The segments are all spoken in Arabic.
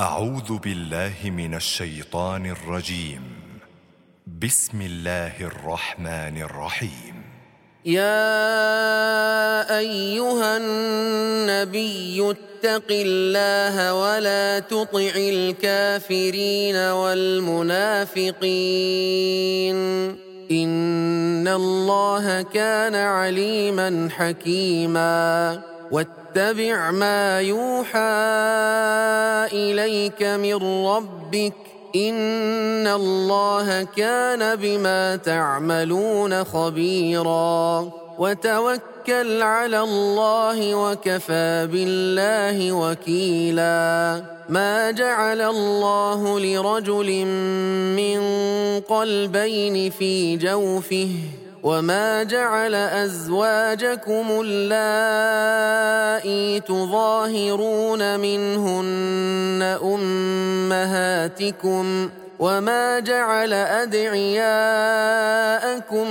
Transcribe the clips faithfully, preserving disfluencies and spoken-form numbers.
أعوذ بالله من الشيطان الرجيم. بسم الله الرحمن الرحيم. يا أيها النبي اتق الله ولا تطع الكافرين والمنافقين إن الله كان عليما حكيما واتبع ما يوحى إليك من ربك إن الله كان بما تعملون خبيرا وتوكل على الله وكفى بالله وكيلا ما جعل الله لرجل من قلبين في جوفه وما جعل أزواجكم اللائي تظاهرون منهن أمهاتكم وما جعل أدعياءكم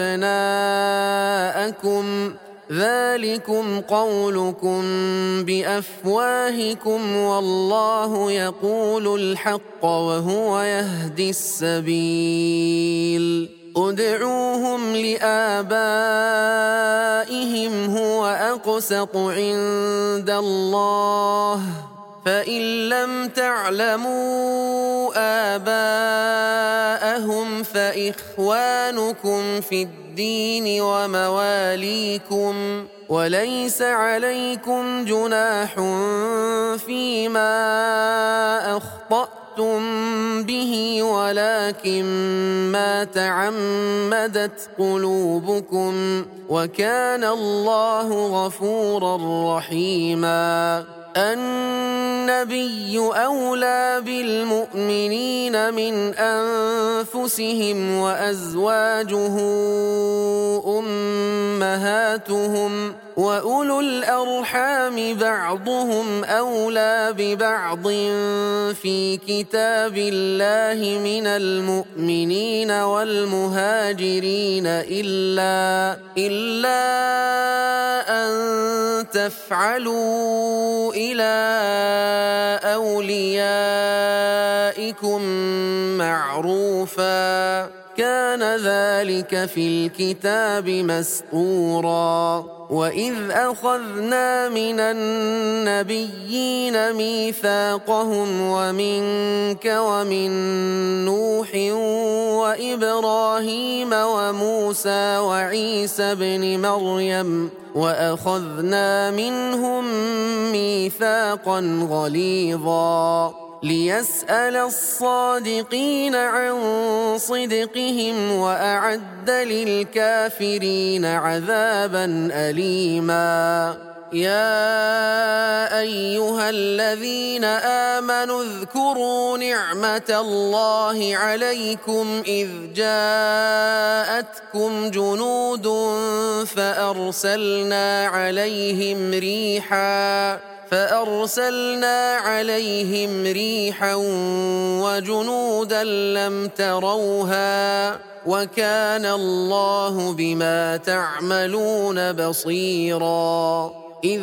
أبناءكم ذلكم قولكم بأفواهكم والله يقول الحق وهو يهدي السبيل ادعوهم لآبائهم هو أقسط عند الله فإن لم تعلموا آباءهم فإخوانكم في الدين ومواليكم وليس عليكم جناح فيما أخطأتم به ولكن ما تعمدت قلوبكم وكان الله غفورا رحيما النبي أولى بالمؤمنين من أنفسهم وأزواجه أمهاتهم وأولو الأرحام بعضهم أولى ببعض في كتاب الله من المؤمنين والمهاجرين إلا إلا أن تفعلوا إلى أوليائكم معروفا كان ذلك في الكتاب مسطورا وإذ أخذنا من النبيين ميثاقهم ومنك ومن نوح وإبراهيم وموسى وعيسى بن مريم وأخذنا منهم ميثاقا غليظا ليسأل الصادقين عن صدقهم وأعد للكافرين عذابا أليما يا أيها الذين آمنوا اذكروا نعمة الله عليكم إذ جاءتكم جنود فأرسلنا عليهم ريحاً فأرسلنا عليهم ريحا وجنودا لم تروها وكان الله بما تعملون بصيرا إذ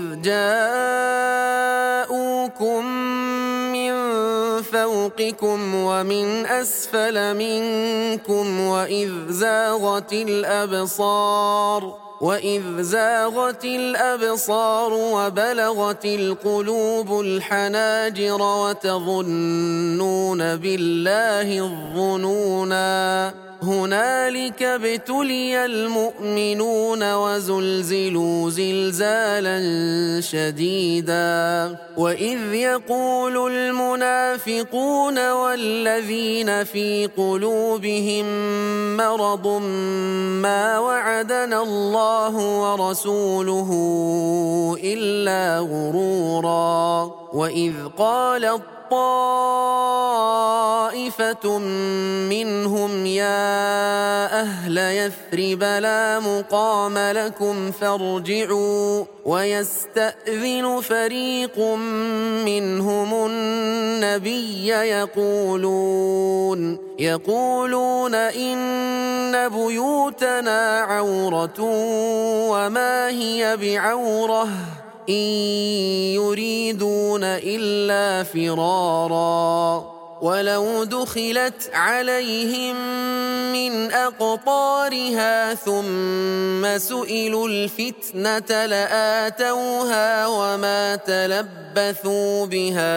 جاءوكم من فوقكم ومن أسفل منكم وإذ زاغت الأبصار وإذ زاغت الأبصار وبلغت القلوب الحناجر وتظنون بالله الظنونا هنالك ابتلي المؤمنون وزلزلوا زلزالا شديدا وإذ يقول المنافقون والذين في قلوبهم مرض ما وعدنا الله ورسوله إلا غرورا وإذ قالت طائفة منهم يا أهل يثرب لا مقام لكم فارجعوا ويستأذن فريق منهم النبي يقولون يقولون إن بيوتنا عورة وما هي بعورة إن يريدون إلا فرارا ولو دخلت عليهم من أقطارها ثم سئلوا الفتنة لآتوها وما تلبثوا بها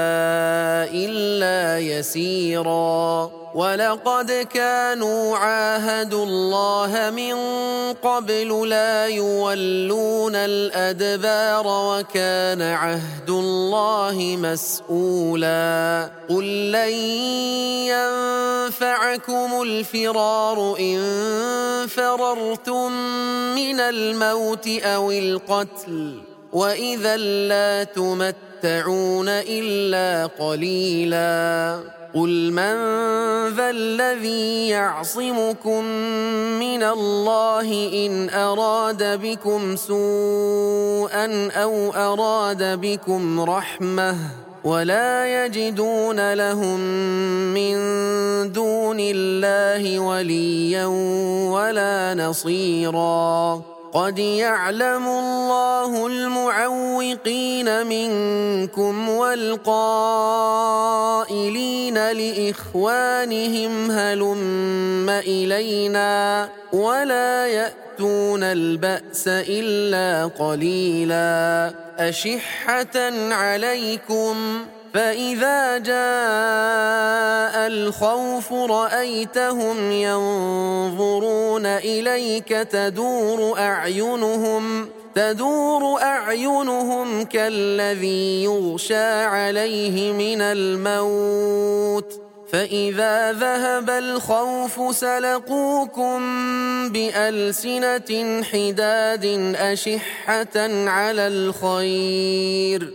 إلا يسيرا ولقد كانوا عاهدوا الله من قبل لا يولون الأدبار وكان عهد الله مسؤولا قل لن ينفعكم الفرار إن فررتم من الموت أو القتل وإذا لا تمتعون إلا قليلا قل من ذا الذي يعصمكم من الله إن أراد بكم سوءا أو أراد بكم رحمة ولا يجدون لهم من دون الله وليا ولا نصيرا قد يعلم الله المعوقين منكم والقائلين لإخوانهم هلم إلينا ولا يأتون البأس إلا قليلا أشحة عليكم فإذا جاء الخوف رأيتهم ينظرون إليك تدور أعينهم تدور أعينهم كالذي يغشى عليه من الموت فإذا ذهب الخوف سلقوكم بألسنة حداد أشحة على الخير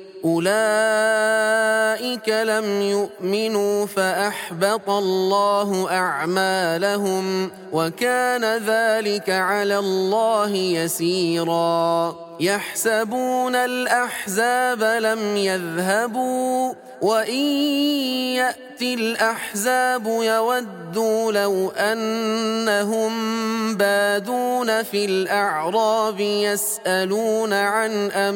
أولئك لم يؤمنوا فأحبط الله أعمالهم وكان ذلك على الله يسيرا يحسبون الأحزاب لم يذهبوا وإن يأتي الأحزاب يودوا لو أنهم بادون في الأعراب يسألون عن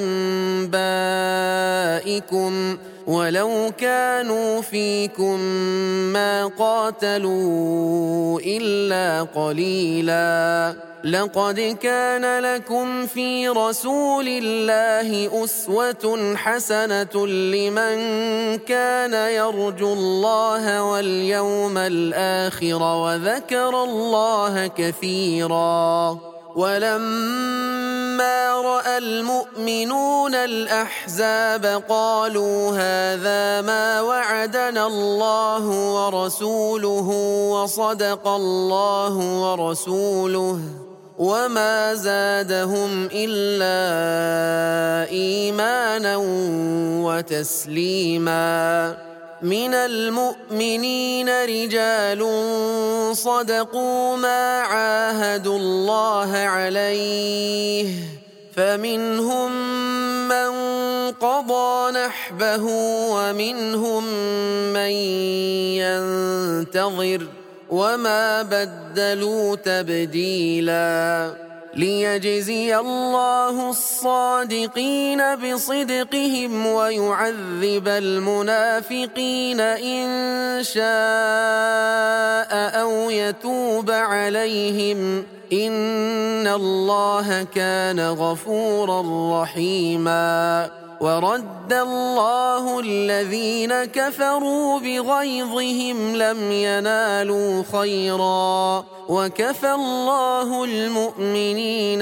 أنبائكم ولو كانوا فيكم ما قاتلوا إلا قليلا لقد كان لكم في رسول الله أسوة حسنة لمن كان يرجو الله واليوم الآخر وذكر الله كثيرا ولما رأى المؤمنون الأحزاب قالوا هذا ما وعدنا الله ورسوله وصدق الله ورسوله وما زادهم إلا إيمانا وتسليما من المؤمنين رجال صدقوا ما عاهدوا الله عليه فمنهم من قضى نحبه ومنهم من ينتظر وما بدلوا تبديلا ليجزي الله الصادقين بصدقهم ويعذب المنافقين إن شاء أو يتوب عليهم إن الله كان غفورا رحيما ورد الله الذين كفروا بغيظهم لم ينالوا خيرا وكفى الله المؤمنين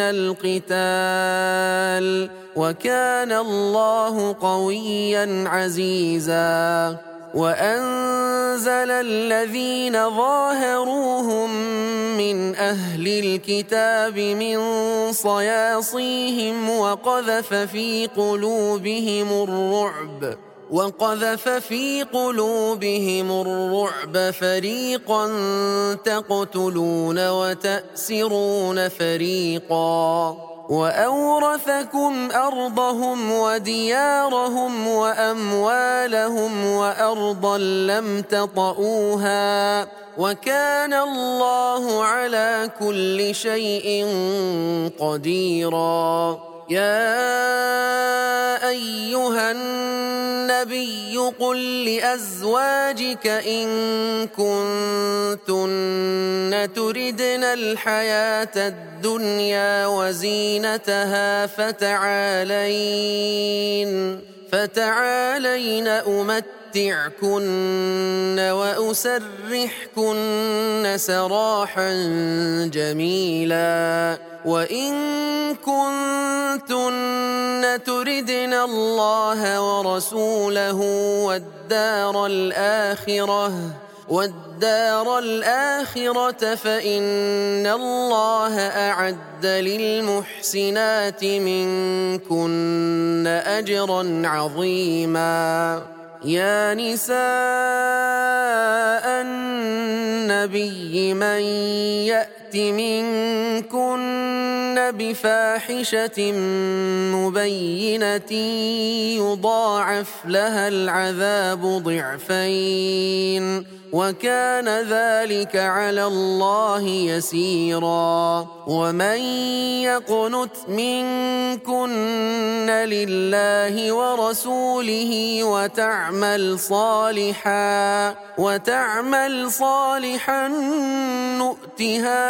القتال وكان الله قويا عزيزا وأنزل الذين ظاهروهم من أهل الكتاب من صياصيهم وقذف في قلوبهم الرعب وقذف في قلوبهم الرعب فريقا تقتلون وتأسرون فريقا وأورثكم أرضهم وديارهم وأموالهم وأرضا لم تطئوها وكان الله على كل شيء قديرا يا أيها النبي قل لأزواجك إن كنتن تردن الحياة الدنيا وزينتها فتعالين فتعالين أمتعكن وأسرحكن سراحا جميلا وإن كنتن تردن الله ورسوله والدار الآخرة والدار الآخرة فإن الله أعد للمحسنات منكن أجرا عظيما يا نساء النبي من يأت منكن بفاحشة مبينة يضاعف لها العذاب ضعفين وكان ذلك على الله يسيرا ومن يقنت منكن لله ورسوله وتعمل صالحا وتعمل صالحا نؤتها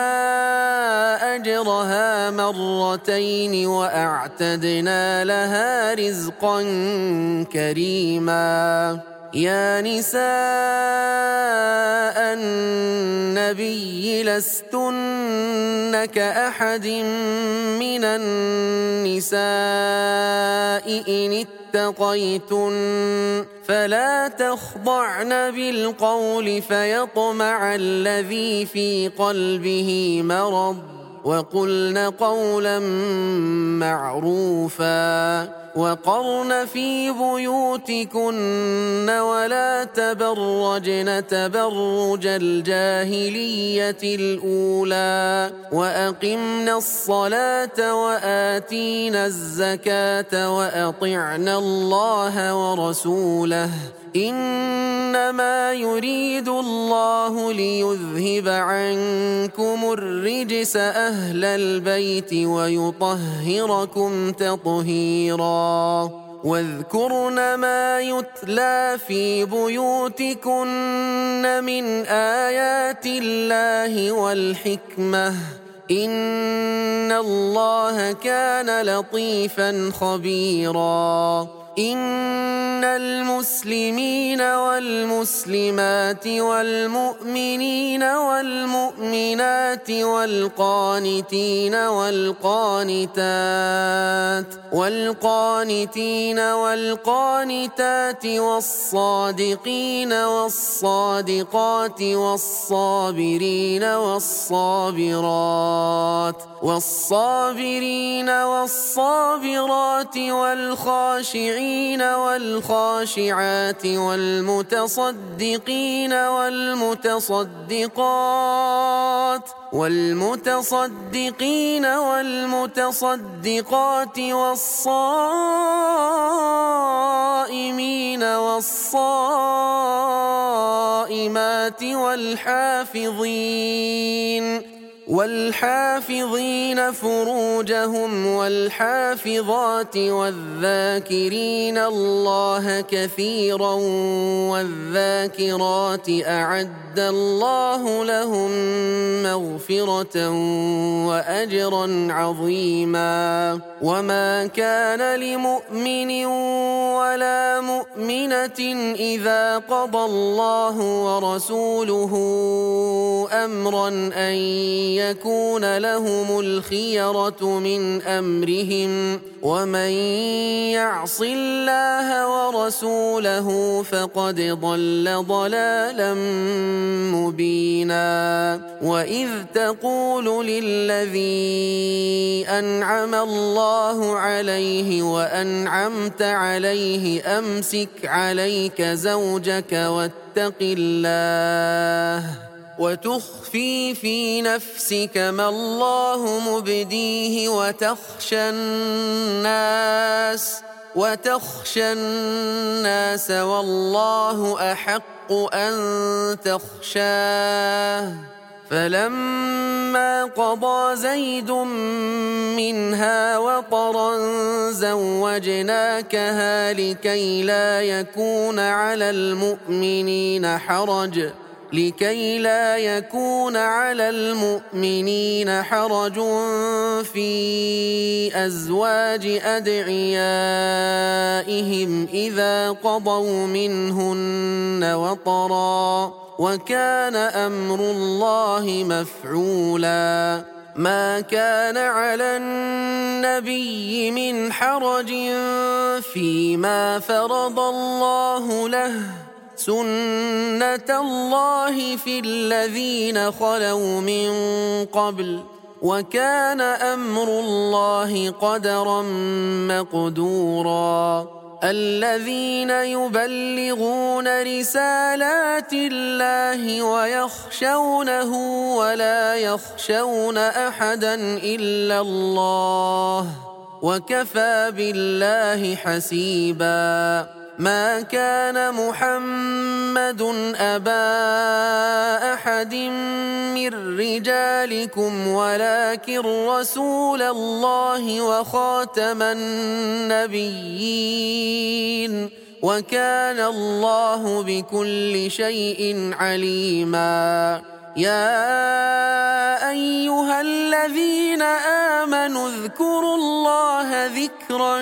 أجرها مرتين وأعتدنا لها رزقا كريما يا نساء النبي لستن كأحد من النساء إن اتقيتن فلا تخضعن بالقول فيطمع الذي في قلبه مرض وقلن قولا معروفا وقرن في بيوتكن ولا تبرجن تبرج الجاهلية الأولى وأقمنا الصلاة وآتينا الزكاة وأطعنا الله ورسوله إنما يريد الله ليذهب عنكم الرجس أهل البيت ويطهركم تطهيرا واذكرن ما يتلى في بيوتكن من آيات الله والحكمة إن الله كان لطيفا خبيرا إن المسلمين والمسلمات والمؤمنين والمؤمنات والقانتين والقانتات والقانتين والقانتات والصادقين والصادقات والصابرين والصابرات والصابرين والصابرات والخاشعين والخاشعات والمتصدقين والمتصدقات والمتصدقين والمتصدقات والصائمين والصائمات والحافظين والحافظين فروجهم والحافظات والذاكرين الله كثيرا والذاكرات أعد الله لهم مغفرة وأجرا عظيما وما كان لمؤمن ولا مؤمنة إذا قضى الله ورسوله أمرا أن يكون لهم الخيرة من أمرهم ومن يعص الله ورسوله فقد ضل ضلالا مبينا وإذ تقول للذي أنعم الله عليه وأنعمت عليه أمسك عليك زوجك واتق الله وتخفي في نفسك ما الله مبديه وتخشى الناس وتخشى الناس والله أحق أن تخشاه فلما قضى زيد منها وطرا زوجناكها لكي لا يكون على المؤمنين حرج لكي لا يكون على المؤمنين حرج في أزواج أدعيائهم إذا قضوا منهن وطرا وكان أمر الله مفعولا ما كان على النبي من حرج فيما فرض الله له سنة الله في الذين خلوا من قبل وكان أمر الله قدرا مقدورا الذين يبلغون رسالات الله ويخشونه ولا يخشون أحدا إلا الله وكفى بالله حسيبا ما كان محمد أبا أحد من رجالكم ولكن رسول الله وخاتم النبيين وكان الله بكل شيء عليما يا أيها الذين آمنوا اذكروا الله ذكرا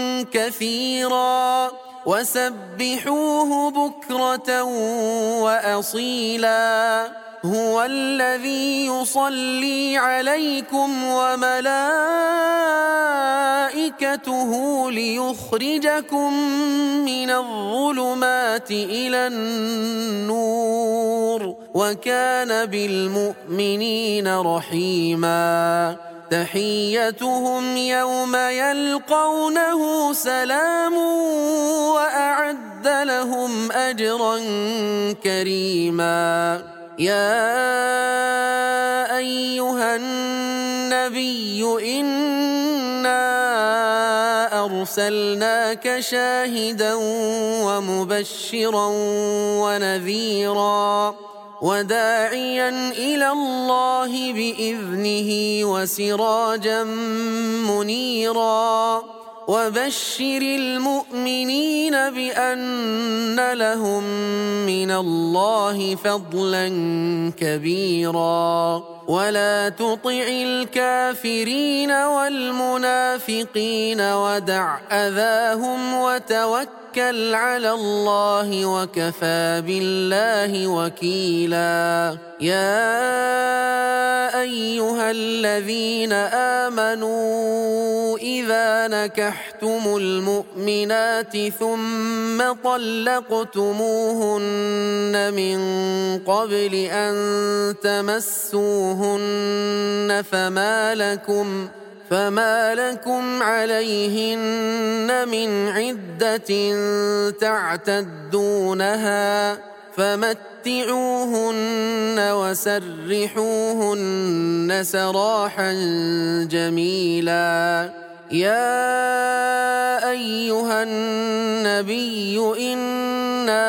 كثيرا وسبحوه بكرة وأصيلا هو الذي يصلي عليكم وملائكته ليخرجكم من الظلمات إلى النور وكان بالمؤمنين رحيما تحيتهم يوم يلقونه سلام وأعد لهم أجرا كريما يا أيها النبي إنا أرسلناك شاهدا ومبشرا ونذيرا وداعيا إلى الله بإذنه وسراجا منيرا وبشر المؤمنين بأن لهم من الله فضلا كبيرا ولا تطع الكافرين والمنافقين ودع أذاهم وتوكل على الله وكفى بالله وكيلا يا أيها الذين آمنوا إذا نكحتم المؤمنات ثم طلقتموهن من قبل أن تمسوهن فما لكم فما لكم عليهن من عدة تعتدونها فمتعوهن وسرحوهن سراحا جميلا يا أيها النبي إنا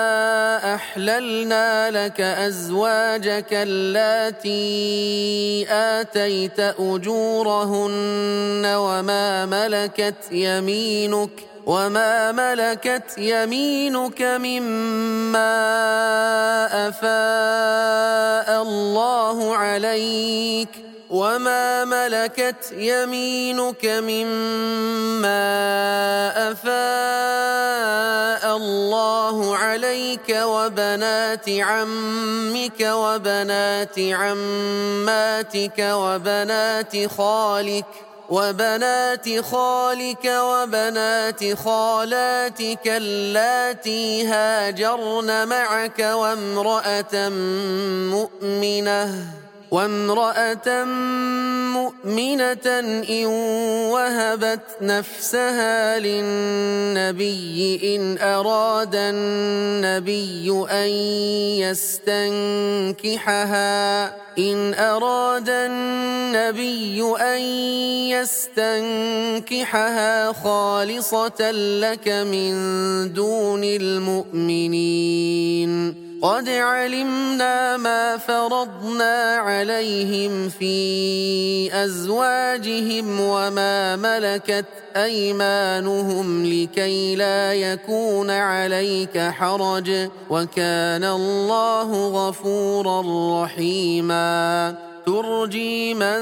أحللنا لك أزواجك اللاتي آتيت أجورهن وما ملكت يمينك وما ملكت يمينك مما أفاء الله عليك وما ملكت يمينك مما أفاء الله عليك وبنات عمك وبنات عماتك وبنات خالك وبنات خالك وبنات خالاتك اللاتي هاجرن معك وامرأة مؤمنة وامرأة مؤمنة إن وهبت نفسها للنبي إن أراد النبي أن يستنكحها إن أراد النبي أن يستنكحها خالصة لك من دون المؤمنين قد علمنا ما فرضنا عليهم في أزواجهم وما ملكت أيمانهم لكي لا يكون عليك حرج وكان الله غفورا رحيما ترجي من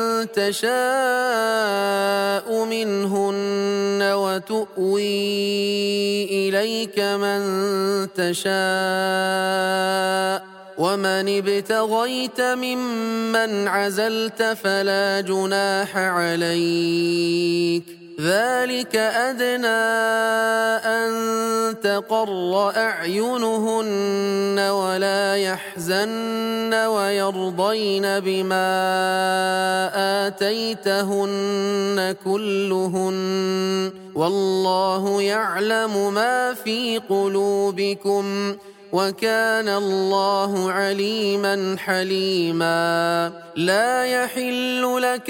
تشاء منهن وتؤوي إليك من تشاء ومن ابتغيت ممن عزلت فلا جناح عليك ذلك أدنى أن تقر أعينهن ولا يحزن ويرضين بما آتيتهن كلهن والله يعلم ما في قلوبكم وكان الله عليما حليما لا يحل لك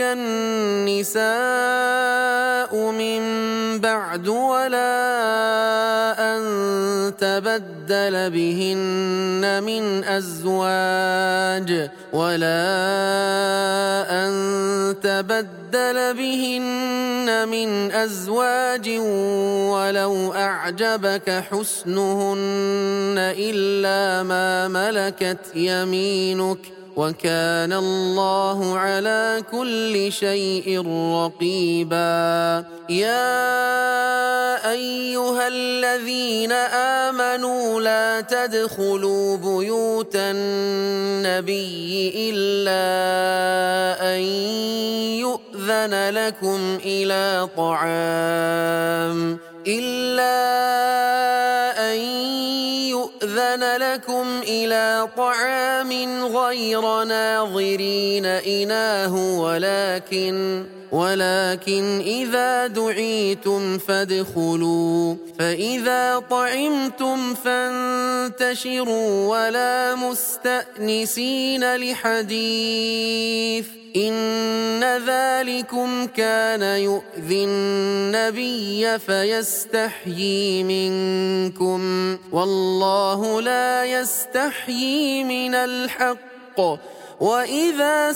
النساء من بعد ولا أن تبدل بهن من أزواج ولا أن تبدل بهن من أزواج ولو أعجبك حسنهن إلا ما ملكت يمينك وكان الله على كل شيء رقيبا يا أيها الذين آمنوا لا تدخلوا بيوت النبي إلا أن يؤذن لكم إلى طعام إلا أن يؤذن لكم إلى طعام غير ناظرين إناه ولكن ولكن إذا دعيتم فادخلوا فإذا طعمتم فانتشروا ولا مستأنسين لحديث إن ذلكم كان يؤذي النبي فيستحيي منكم والله لا يستحيي من الحق وإذا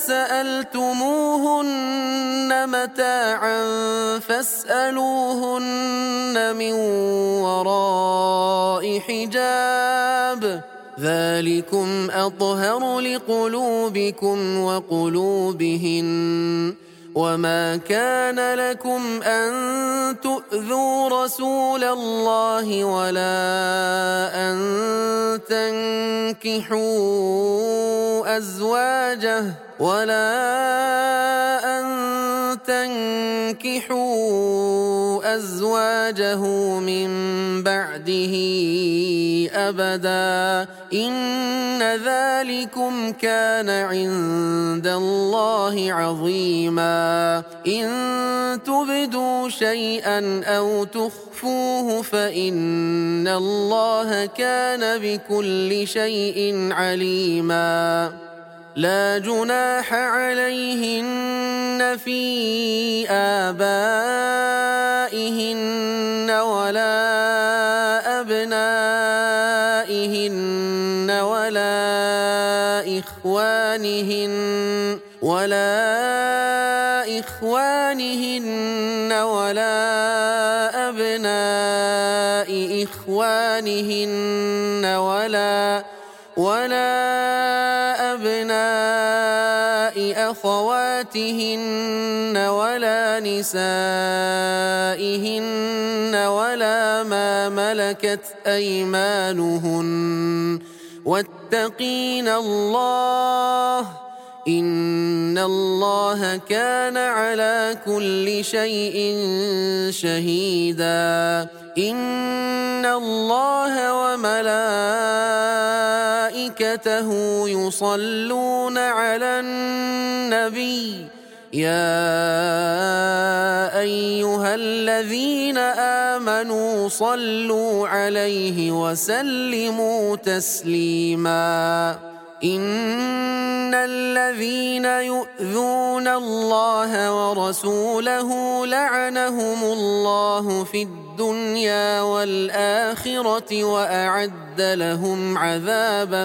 سألتموهن متاعا فاسألوهن من وراء حجاب ذلكم أطهر لقلوبكم وقلوبهن وما كان لكم أن تؤذوا رسول الله ولا أن تنكحوا أزواجه ولا أن تنكحوا أزواجه من بعده أبدا إن ذلكم كان عند الله عظيما إن تبدوا شيئا أو تخفوه فإن الله كان بكل شيء عليما لا جناح عليهن في آبائهن ولا أبنائهن ولا إخوانهن ولا إخوانهن ولا أبناء إخوانهن ولا ولا أبناء أخواتهن ولا نسائهن ولا ما ملكت أيمانهن واتقين الله إن الله كان على كل شيء شهيدا إن الله وملائكته يصلون على النبي يا أيها الذين آمنوا صلوا عليه وسلموا تسليما إن الذين يؤذون الله ورسوله لعنهم الله في الدنيا والآخرة وأعد لهم عذابا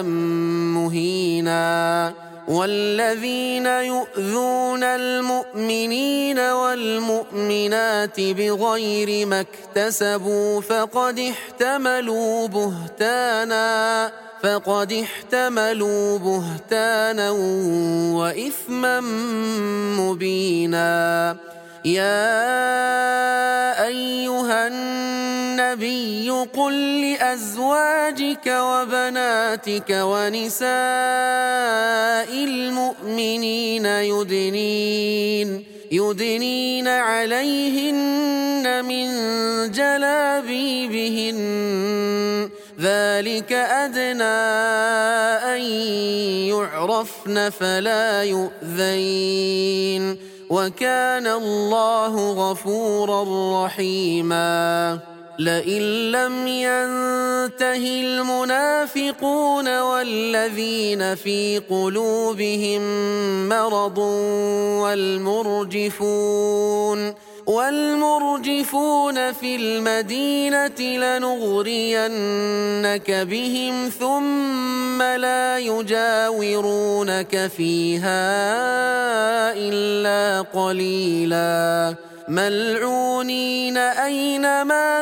مهينا والذين يؤذون المؤمنين والمؤمنات بغير ما اكتسبوا فقد احتملوا بهتانا فقد احتملوا بهتانا وإثما مبينا يا أيها النبي قل لأزواجك وبناتك ونساء المؤمنين يدنين يدنين عليهن من جلابيبهن ذلك أدنى أن يعرفن فلا يؤذين وكان الله غفورا رحيما لئن لم ينته المنافقون والذين في قلوبهم مرض والمرجفون والمرجفون في المدينة لنغرينك بهم ثم لا يجاورونك فيها إلا قليلا ملعونين أينما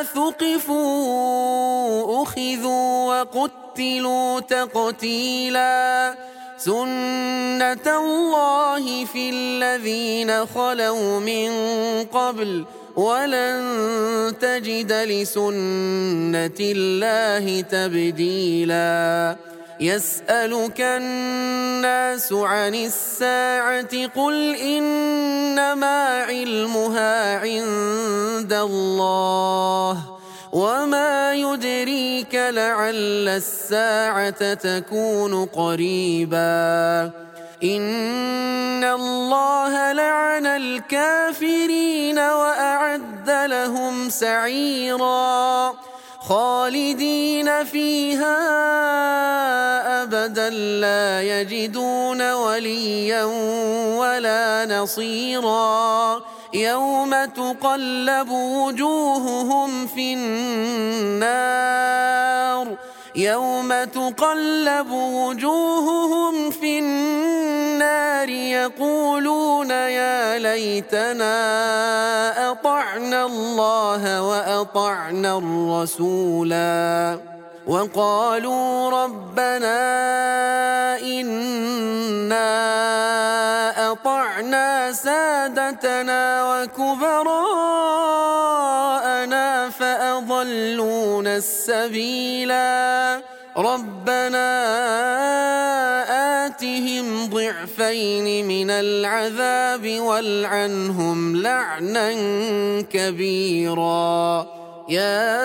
ثقفوا أخذوا وقتلوا تقتيلا سنة الله في الذين خلوا من قبل ولن تجد لسنة الله تبديلا يسألك الناس عن الساعة قل إنما علمها عند الله وما يدريك لعل الساعة تكون قريبا إن الله لعن الكافرين وأعد لهم سعيرا خالدين فيها أبدا لا يجدون وليا ولا نصيرا يوم تقلب وجوههم في النار يوم تقلب وجوههم في النار يقولون يا ليتنا أطعنا الله وأطعنا الرسولا وقالوا ربنا إنا أطعنا سادتنا وكبراءنا فأضلونا السبيلا ربنا آتهم ضعفين من العذاب والعنهم لعنا كبيرا يا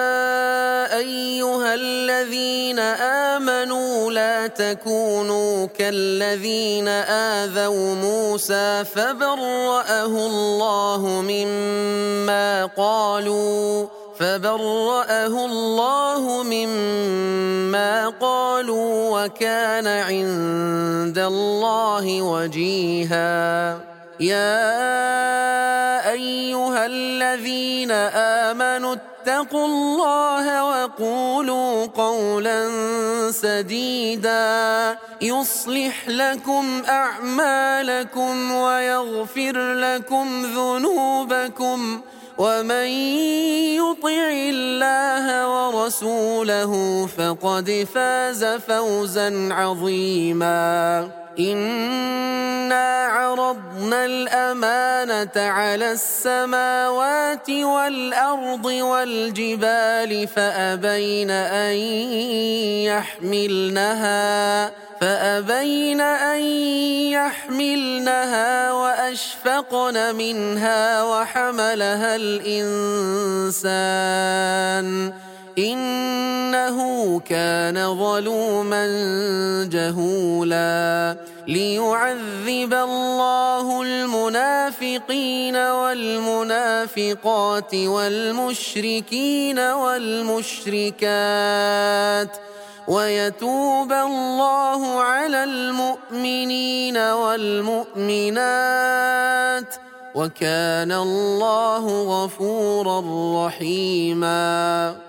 أيها الذين آمنوا لا تكونوا كالذين آذوا موسى فبرأه الله مما قالوا فبرأه الله مما قالوا وكان عند الله وجيها يا أيها الذين آمنوا اتقوا الله وقولوا قولا سديدا يصلح لكم أعمالكم ويغفر لكم ذنوبكم ومن يطع الله ورسوله فقد فاز فوزا عظيما إنا عرضنا الأمانة على السماوات والأرض والجبال فأبين أن يحملنها فأبين أن يحملنها وأشفقن منها وحملها الإنسان إنه كان ظلوما جهولا ليعذب الله المنافقين والمنافقات والمشركين والمشركات ويتوب الله على المؤمنين والمؤمنات وكان الله غفورا رحيما.